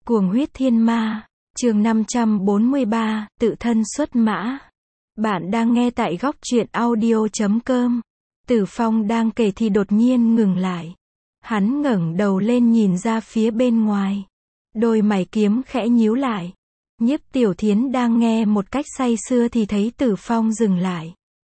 Cuồng huyết thiên ma, chương 543, tự thân xuất mã. Bạn đang nghe tại góc truyện audio.com. Tử Phong đang kể thì đột nhiên ngừng lại. Hắn ngẩng đầu lên nhìn ra phía bên ngoài. Đôi mày kiếm khẽ nhíu lại. Nhiếp Tiểu Thiến đang nghe một cách say sưa thì thấy Tử Phong dừng lại.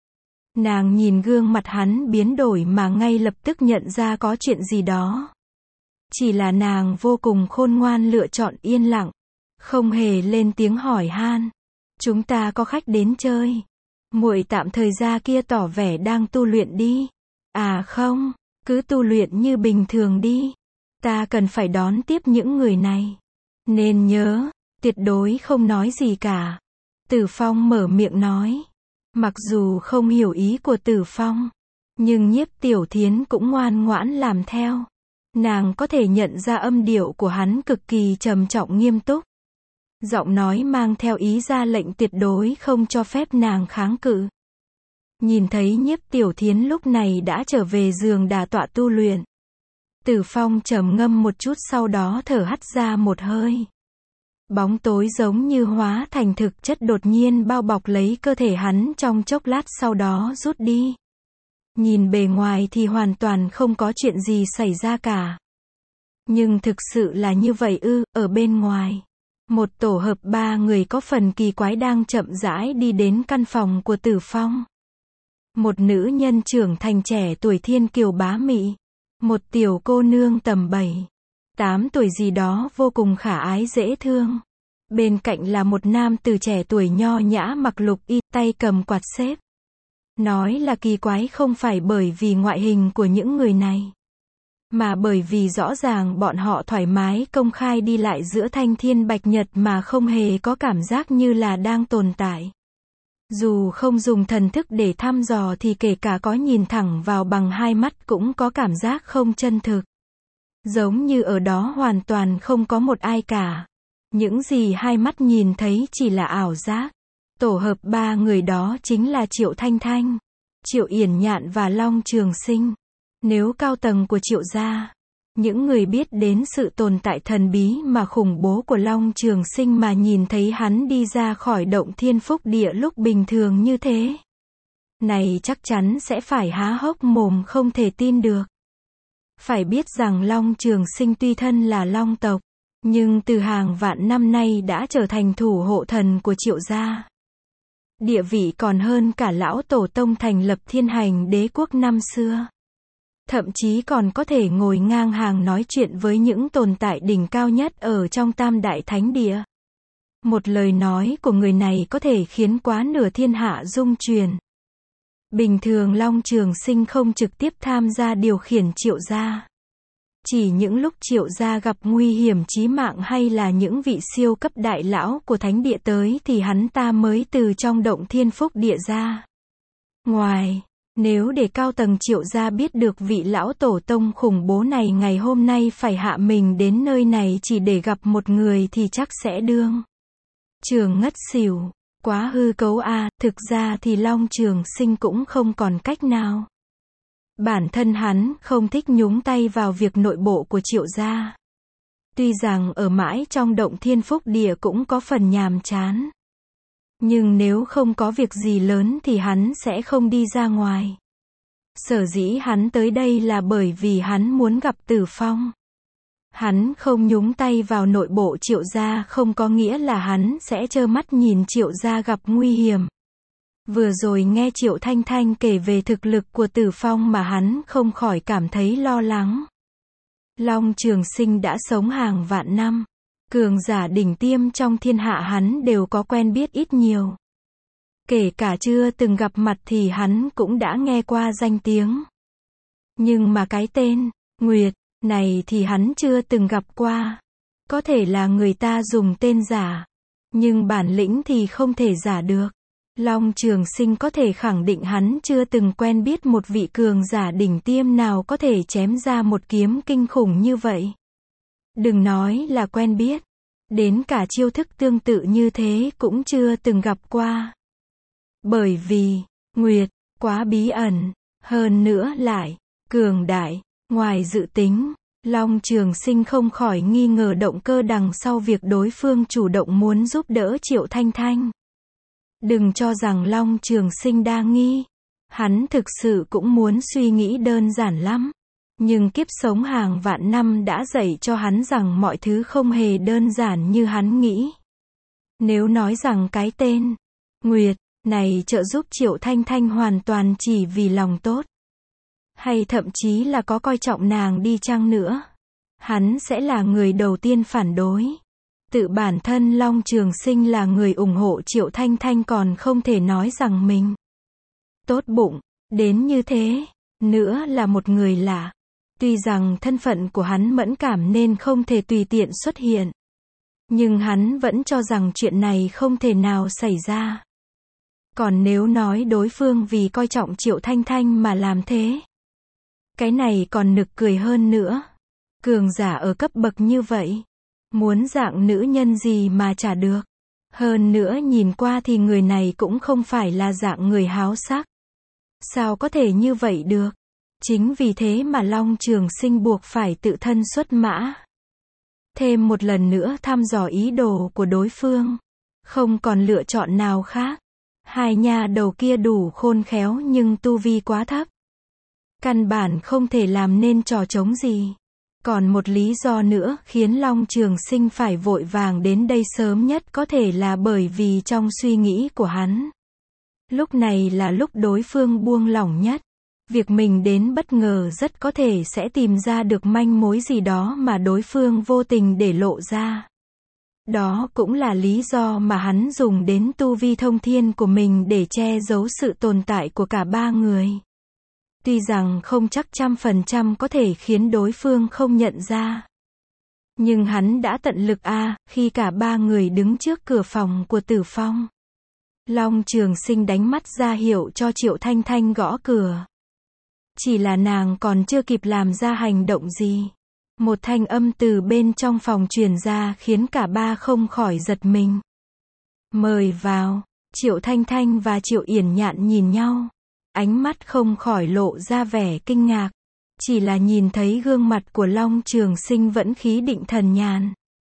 Nàng nhìn gương mặt hắn biến đổi mà ngay lập tức nhận ra có chuyện gì đó. Chỉ là nàng vô cùng khôn ngoan lựa chọn yên lặng, không hề lên tiếng hỏi han. Chúng ta có khách đến chơi. Muội tạm thời ra kia tỏ vẻ đang tu luyện đi. À không, cứ tu luyện như bình thường đi. Ta cần phải đón tiếp những người này. Nên nhớ, tuyệt đối không nói gì cả. Tử Phong mở miệng nói. Mặc dù không hiểu ý của Tử Phong, nhưng Nhiếp Tiểu Thiến cũng ngoan ngoãn làm theo. Nàng có thể nhận ra âm điệu của hắn cực kỳ trầm trọng nghiêm túc. Giọng nói mang theo ý ra lệnh tuyệt đối không cho phép nàng kháng cự. Nhìn thấy Nhiếp Tiểu Thiến lúc này đã trở về giường đả tọa tu luyện. Tử Phong trầm ngâm một chút sau đó thở hắt ra một hơi. Bóng tối giống như hóa thành thực chất đột nhiên bao bọc lấy cơ thể hắn trong chốc lát sau đó rút đi. Nhìn bề ngoài thì hoàn toàn không có chuyện gì xảy ra cả. Nhưng thực sự là như vậy ư? Ở bên ngoài, một tổ hợp 3 người có phần kỳ quái đang chậm rãi đi đến căn phòng của Tử Phong. Một nữ nhân trưởng thành trẻ tuổi thiên kiều bá mị. Một tiểu cô nương tầm 7-8 tuổi gì đó vô cùng khả ái dễ thương. Bên cạnh là một nam tử trẻ tuổi nho nhã mặc lục y, tay cầm quạt xếp. Nói là kỳ quái không phải bởi vì ngoại hình của những người này, mà bởi vì rõ ràng bọn họ thoải mái công khai đi lại giữa thanh thiên bạch nhật mà không hề có cảm giác như là đang tồn tại. Dù không dùng thần thức để thăm dò thì kể cả có nhìn thẳng vào bằng hai mắt cũng có cảm giác không chân thực. Giống như ở đó hoàn toàn không có một ai cả. Những gì hai mắt nhìn thấy chỉ là ảo giác. Tổ hợp 3 người đó chính là Triệu Thanh Thanh, Triệu Yển Nhạn và Long Trường Sinh. Nếu cao tầng của Triệu gia, những người biết đến sự tồn tại thần bí mà khủng bố của Long Trường Sinh mà nhìn thấy hắn đi ra khỏi động Thiên Phúc Địa lúc bình thường như thế, này chắc chắn sẽ phải há hốc mồm không thể tin được. Phải biết rằng Long Trường Sinh tuy thân là Long tộc, nhưng từ hàng vạn năm nay đã trở thành thủ hộ thần của Triệu gia. Địa vị còn hơn cả lão tổ tông thành lập Thiên Hành Đế quốc năm xưa. Thậm chí còn có thể ngồi ngang hàng nói chuyện với những tồn tại đỉnh cao nhất ở trong Tam Đại Thánh Địa. Một lời nói của người này có thể khiến quá nửa thiên hạ rung chuyển. Bình thường Long Trường Sinh không trực tiếp tham gia điều khiển Triệu gia. Chỉ những lúc Triệu gia gặp nguy hiểm chí mạng hay là những vị siêu cấp đại lão của Thánh Địa tới thì hắn ta mới từ trong động Thiên Phúc Địa ra. Ngoài, nếu để cao tầng Triệu gia biết được vị lão tổ tông khủng bố này ngày hôm nay phải hạ mình đến nơi này chỉ để gặp một người thì chắc sẽ đương trường ngất xỉu. Quá hư cấu a. Thực ra thì Long Trường Sinh cũng không còn cách nào. Bản thân hắn không thích nhúng tay vào việc nội bộ của Triệu gia. Tuy rằng ở mãi trong động Thiên Phúc Địa cũng có phần nhàm chán. Nhưng nếu không có việc gì lớn thì hắn sẽ không đi ra ngoài. Sở dĩ hắn tới đây là bởi vì hắn muốn gặp Tử Phong. Hắn không nhúng tay vào nội bộ Triệu gia không có nghĩa là hắn sẽ trơ mắt nhìn Triệu gia gặp nguy hiểm. Vừa rồi nghe Triệu Thanh Thanh kể về thực lực của Tử Phong mà hắn không khỏi cảm thấy lo lắng. Long Trường Sinh đã sống hàng vạn năm. Cường giả đỉnh tiêm trong thiên hạ hắn đều có quen biết ít nhiều. Kể cả chưa từng gặp mặt thì hắn cũng đã nghe qua danh tiếng. Nhưng mà cái tên Nguyệt này thì hắn chưa từng gặp qua. Có thể là người ta dùng tên giả, nhưng bản lĩnh thì không thể giả được. Long Trường Sinh có thể khẳng định hắn chưa từng quen biết một vị cường giả đỉnh tiêm nào có thể chém ra một kiếm kinh khủng như vậy. Đừng nói là quen biết, đến cả chiêu thức tương tự như thế cũng chưa từng gặp qua. Bởi vì, Nguyệt, quá bí ẩn, hơn nữa lại, cường đại, ngoài dự tính. Long Trường Sinh không khỏi nghi ngờ động cơ đằng sau việc đối phương chủ động muốn giúp đỡ Triệu Thanh Thanh. Đừng cho rằng Long Trường Sinh đa nghi. Hắn thực sự cũng muốn suy nghĩ đơn giản lắm. Nhưng kiếp sống hàng vạn năm đã dạy cho hắn rằng mọi thứ không hề đơn giản như hắn nghĩ. Nếu nói rằng cái tên Nguyệt này trợ giúp Triệu Thanh Thanh hoàn toàn chỉ vì lòng tốt, hay thậm chí là có coi trọng nàng đi chăng nữa, hắn sẽ là người đầu tiên phản đối. Tự bản thân Long Trường Sinh là người ủng hộ Triệu Thanh Thanh còn không thể nói rằng mình tốt bụng đến như thế. Nữa là một người lạ. Tuy rằng thân phận của hắn mẫn cảm nên không thể tùy tiện xuất hiện, nhưng hắn vẫn cho rằng chuyện này không thể nào xảy ra. Còn nếu nói đối phương vì coi trọng Triệu Thanh Thanh mà làm thế, cái này còn nực cười hơn nữa. Cường giả ở cấp bậc như vậy, muốn dạng nữ nhân gì mà chả được. Hơn nữa nhìn qua thì người này cũng không phải là dạng người háo sắc. Sao có thể như vậy được? Chính vì thế mà Long Trường Sinh buộc phải tự thân xuất mã. Thêm một lần nữa thăm dò ý đồ của đối phương. Không còn lựa chọn nào khác. Hai nha đầu kia đủ khôn khéo nhưng tu vi quá thấp. Căn bản không thể làm nên trò trống gì. Còn một lý do nữa khiến Long Trường Sinh phải vội vàng đến đây sớm nhất có thể là bởi vì trong suy nghĩ của hắn, lúc này là lúc đối phương buông lỏng nhất. Việc mình đến bất ngờ rất có thể sẽ tìm ra được manh mối gì đó mà đối phương vô tình để lộ ra. Đó cũng là lý do mà hắn dùng đến tu vi thông thiên của mình để che giấu sự tồn tại của cả ba người. Tuy rằng không chắc 100% có thể khiến đối phương không nhận ra, nhưng hắn đã tận lực khi cả ba người đứng trước cửa phòng của Tử Phong. Long Trường Sinh đánh mắt ra hiệu cho Triệu Thanh Thanh gõ cửa. Chỉ là nàng còn chưa kịp làm ra hành động gì, một thanh âm từ bên trong phòng truyền ra khiến cả ba không khỏi giật mình. Mời vào. Triệu Thanh Thanh và Triệu Yển Nhạn nhìn nhau, ánh mắt không khỏi lộ ra vẻ kinh ngạc. Chỉ là nhìn thấy gương mặt của Long Trường Sinh vẫn khí định thần nhàn,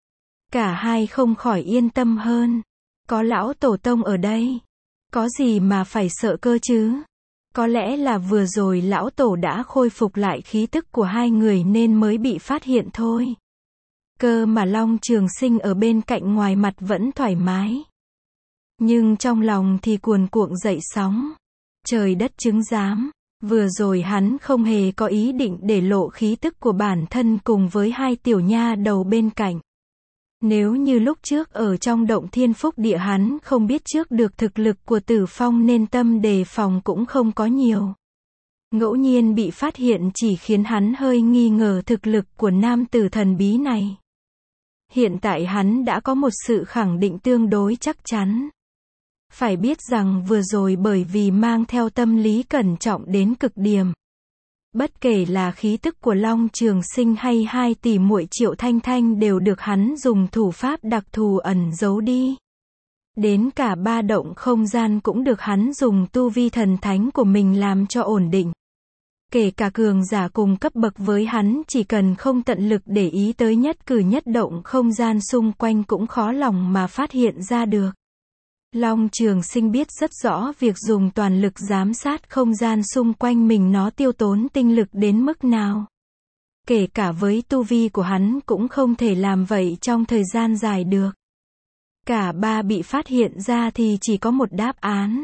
cả hai không khỏi yên tâm hơn. Có lão tổ tông ở đây, có gì mà phải sợ cơ chứ? Có lẽ là vừa rồi lão tổ đã khôi phục lại khí tức của hai người nên mới bị phát hiện thôi. Cơ mà Long Trường Sinh ở bên cạnh ngoài mặt vẫn thoải mái, nhưng trong lòng thì cuồn cuộn dậy sóng. Trời đất chứng giám, vừa rồi hắn không hề có ý định để lộ khí tức của bản thân cùng với hai tiểu nha đầu bên cạnh. Nếu như lúc trước ở trong động Thiên Phúc Địa hắn không biết trước được thực lực của Tử Phong nên tâm đề phòng cũng không có nhiều. Ngẫu nhiên bị phát hiện chỉ khiến hắn hơi nghi ngờ thực lực của nam tử thần bí này. Hiện tại hắn đã có một sự khẳng định tương đối chắc chắn. Phải biết rằng vừa rồi bởi vì mang theo tâm lý cẩn trọng đến cực điểm, bất kể là khí tức của Long Trường Sinh hay hai tỷ muội Triệu Thanh Thanh đều được hắn dùng thủ pháp đặc thù ẩn giấu đi. Đến cả ba động không gian cũng được hắn dùng tu vi thần thánh của mình làm cho ổn định. Kể cả cường giả cùng cấp bậc với hắn chỉ cần không tận lực để ý tới nhất cử nhất động không gian xung quanh cũng khó lòng mà phát hiện ra được. Long Trường Sinh biết rất rõ việc dùng toàn lực giám sát không gian xung quanh mình nó tiêu tốn tinh lực đến mức nào. Kể cả với tu vi của hắn cũng không thể làm vậy trong thời gian dài được. Cả ba bị phát hiện ra thì chỉ có một đáp án.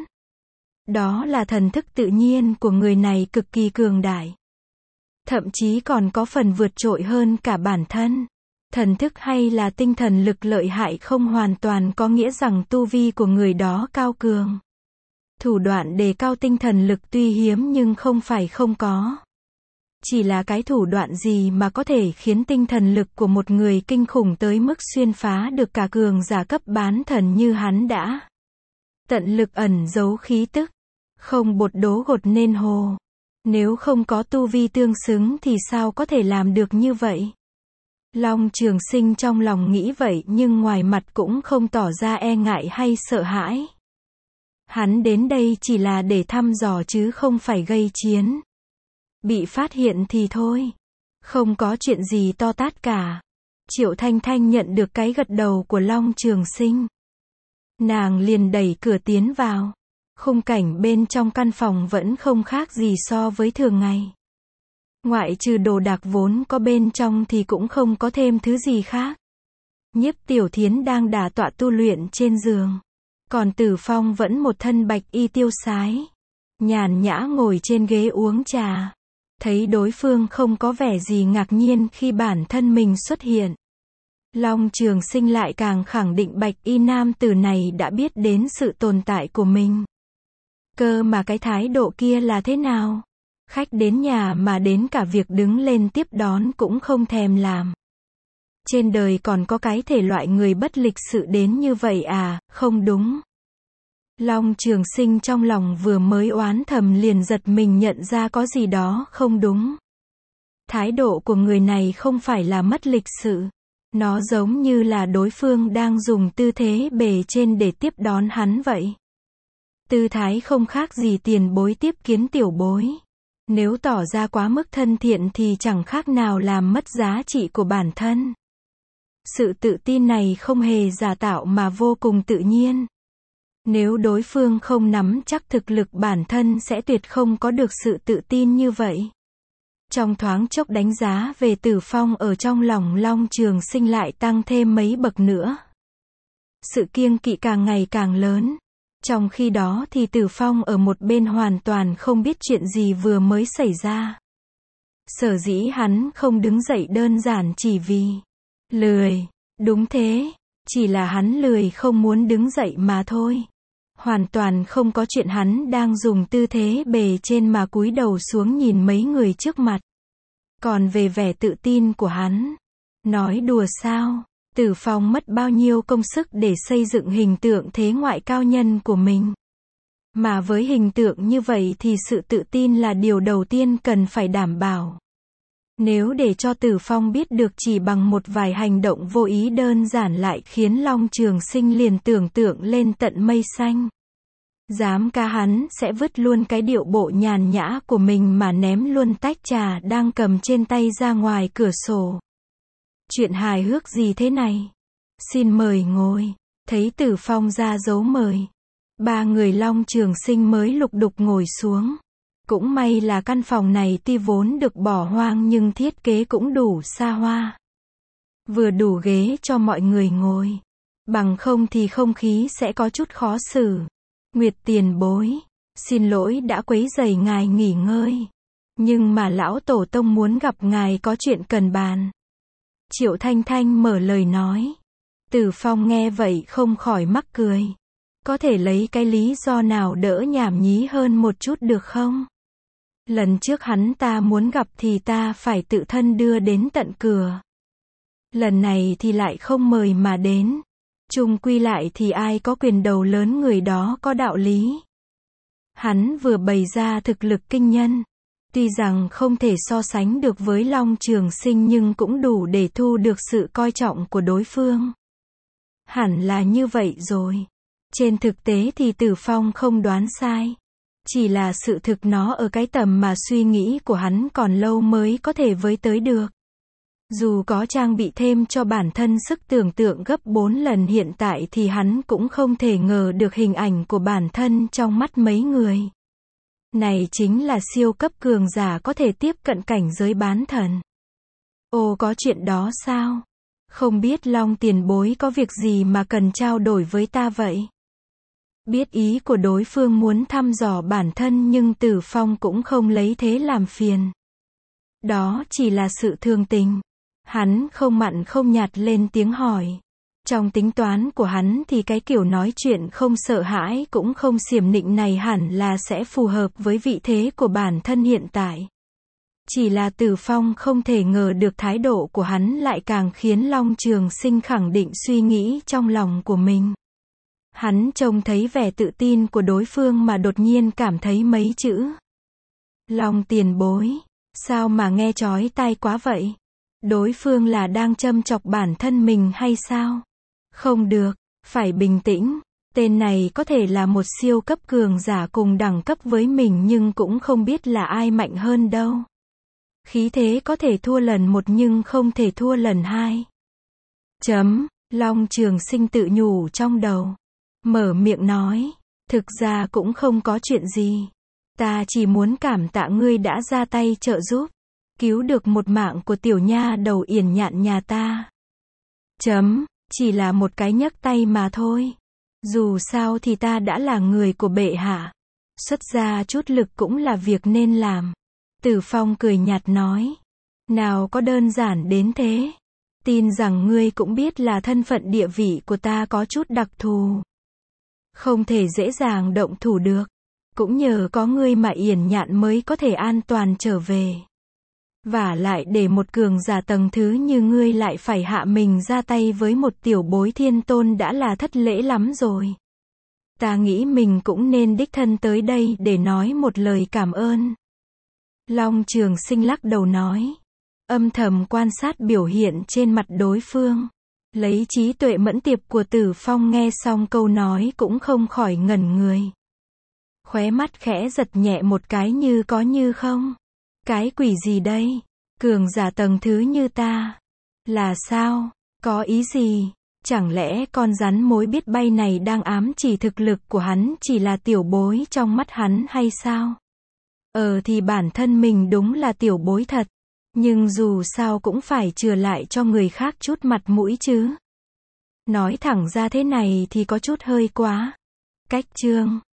Đó là thần thức tự nhiên của người này cực kỳ cường đại. Thậm chí còn có phần vượt trội hơn cả bản thân. Thần thức hay là tinh thần lực lợi hại không hoàn toàn có nghĩa rằng tu vi của người đó cao cường. Thủ đoạn đề cao tinh thần lực tuy hiếm nhưng không phải không có. Chỉ là cái thủ đoạn gì mà có thể khiến tinh thần lực của một người kinh khủng tới mức xuyên phá được cả cường giả cấp bán thần như hắn đã. Tận lực ẩn giấu khí tức. Không bột đố gột nên hồ. Nếu không có tu vi tương xứng thì sao có thể làm được như vậy? Long Trường Sinh trong lòng nghĩ vậy nhưng ngoài mặt cũng không tỏ ra e ngại hay sợ hãi. Hắn đến đây chỉ là để thăm dò chứ không phải gây chiến. Bị phát hiện thì thôi. Không có chuyện gì to tát cả. Triệu Thanh Thanh nhận được cái gật đầu của Long Trường Sinh. Nàng liền đẩy cửa tiến vào. Khung cảnh bên trong căn phòng vẫn không khác gì so với thường ngày. Ngoại trừ đồ đạc vốn có bên trong thì cũng không có thêm thứ gì khác. Nhiếp Tiểu Thiến đang đả tọa tu luyện trên giường. Còn Tử Phong vẫn một thân bạch y tiêu sái. Nhàn nhã ngồi trên ghế uống trà. Thấy đối phương không có vẻ gì ngạc nhiên khi bản thân mình xuất hiện. Long Trường Sinh lại càng khẳng định bạch y nam tử này đã biết đến sự tồn tại của mình. Cơ mà cái thái độ kia là thế nào? Khách đến nhà mà đến cả việc đứng lên tiếp đón cũng không thèm làm. Trên đời còn có cái thể loại người bất lịch sự đến như vậy à? Không đúng. Long Trường Sinh trong lòng vừa mới oán thầm liền giật mình nhận ra có gì đó không đúng. Thái độ của người này không phải là mất lịch sự. Nó giống như là đối phương đang dùng tư thế bề trên để tiếp đón hắn vậy. Tư thái không khác gì tiền bối tiếp kiến tiểu bối. Nếu tỏ ra quá mức thân thiện thì chẳng khác nào làm mất giá trị của bản thân. Sự tự tin này không hề giả tạo mà vô cùng tự nhiên. Nếu đối phương không nắm chắc thực lực bản thân sẽ tuyệt không có được sự tự tin như vậy. Trong thoáng chốc đánh giá về Tử Phong ở trong lòng Long Trường Sinh lại tăng thêm mấy bậc nữa. Sự kiêng kỵ càng ngày càng lớn. Trong khi đó thì Tử Phong ở một bên hoàn toàn không biết chuyện gì vừa mới xảy ra. Sở dĩ hắn không đứng dậy đơn giản chỉ vì lười. Đúng thế, chỉ là hắn lười không muốn đứng dậy mà thôi. Hoàn toàn không có chuyện hắn đang dùng tư thế bề trên mà cúi đầu xuống nhìn mấy người trước mặt. Còn về vẻ tự tin của hắn, nói đùa sao? Tử Phong mất bao nhiêu công sức để xây dựng hình tượng thế ngoại cao nhân của mình. Mà với hình tượng như vậy thì sự tự tin là điều đầu tiên cần phải đảm bảo. Nếu để cho Tử Phong biết được chỉ bằng một vài hành động vô ý đơn giản lại khiến Long Trường Sinh liền tưởng tượng lên tận mây xanh. Dám ca hắn sẽ vứt luôn cái điệu bộ nhàn nhã của mình mà ném luôn tách trà đang cầm trên tay ra ngoài cửa sổ. Chuyện hài hước gì thế này? Xin mời ngồi. Thấy Tử Phong ra dấu mời. Ba người Long Trường Sinh mới lục đục ngồi xuống. Cũng may là căn phòng này tuy vốn được bỏ hoang nhưng thiết kế cũng đủ xa hoa. Vừa đủ ghế cho mọi người ngồi. Bằng không thì không khí sẽ có chút khó xử. Nguyệt tiền bối, xin lỗi đã quấy rầy ngài nghỉ ngơi. Nhưng mà lão tổ tông muốn gặp ngài có chuyện cần bàn. Triệu Thanh Thanh mở lời nói. Tử Phong nghe vậy không khỏi mắc cười. Có thể lấy cái lý do nào đỡ nhảm nhí hơn một chút được không? Lần trước hắn ta muốn gặp thì ta phải tự thân đưa đến tận cửa. Lần này thì lại không mời mà đến. Chung quy lại thì ai có quyền đầu lớn người đó có đạo lý. Hắn vừa bày ra thực lực kinh nhân. Tuy rằng không thể so sánh được với Long Trường Sinh nhưng cũng đủ để thu được sự coi trọng của đối phương. Hẳn là như vậy rồi. Trên thực tế thì Tử Phong không đoán sai. Chỉ là sự thực nó ở cái tầm mà suy nghĩ của hắn còn lâu mới có thể với tới được. Dù có trang bị thêm cho bản thân sức tưởng tượng gấp 4 lần hiện tại thì hắn cũng không thể ngờ được hình ảnh của bản thân trong mắt mấy người. Này chính là siêu cấp cường giả có thể tiếp cận cảnh giới bán thần. Ồ, có chuyện đó sao? Không biết Long tiền bối có việc gì mà cần trao đổi với ta vậy? Biết ý của đối phương muốn thăm dò bản thân nhưng Tử Phong cũng không lấy thế làm phiền. Đó chỉ là sự thường tình. Hắn không mặn không nhạt lên tiếng hỏi. Trong tính toán của hắn thì cái kiểu nói chuyện không sợ hãi cũng không xiểm nịnh này hẳn là sẽ phù hợp với vị thế của bản thân hiện tại. Chỉ là Tử Phong không thể ngờ được thái độ của hắn lại càng khiến Long Trường Sinh khẳng định suy nghĩ trong lòng của mình. Hắn trông thấy vẻ tự tin của đối phương mà đột nhiên cảm thấy mấy chữ. Long tiền bối, sao mà nghe chói tai quá vậy? Đối phương là đang châm chọc bản thân mình hay sao? Không được, phải bình tĩnh. Tên này có thể là một siêu cấp cường giả cùng đẳng cấp với mình nhưng cũng không biết là ai mạnh hơn đâu. Khí thế có thể thua lần một nhưng không thể thua lần hai. Long Trường Sinh tự nhủ trong đầu. Mở miệng nói. Thực ra cũng không có chuyện gì. Ta chỉ muốn cảm tạ ngươi đã ra tay trợ giúp. Cứu được một mạng của tiểu nha đầu yển nhạn nhà ta. Chỉ là một cái nhấc tay mà thôi. Dù sao thì ta đã là người của bệ hạ. Xuất ra chút lực cũng là việc nên làm. Tử Phong cười nhạt nói. Nào có đơn giản đến thế. Tin rằng ngươi cũng biết là thân phận địa vị của ta có chút đặc thù. Không thể dễ dàng động thủ được. Cũng nhờ có ngươi mà yển nhạn mới có thể an toàn trở về. Vả lại để một cường giả tầng thứ như ngươi lại phải hạ mình ra tay với một tiểu bối thiên tôn đã là thất lễ lắm rồi. Ta nghĩ mình cũng nên đích thân tới đây để nói một lời cảm ơn. Long Trường Sinh lắc đầu nói. Âm thầm quan sát biểu hiện trên mặt đối phương. Lấy trí tuệ mẫn tiệp của Tử Phong nghe xong câu nói cũng không khỏi ngẩn người. Khóe mắt khẽ giật nhẹ một cái như có như không. Cái quỷ gì đây? Cường giả tầng thứ như ta. Là sao? Có ý gì? Chẳng lẽ con rắn mối biết bay này đang ám chỉ thực lực của hắn chỉ là tiểu bối trong mắt hắn hay sao? Thì bản thân mình đúng là tiểu bối thật. Nhưng dù sao cũng phải chừa lại cho người khác chút mặt mũi chứ. Nói thẳng ra thế này thì có chút hơi quá. Cách chương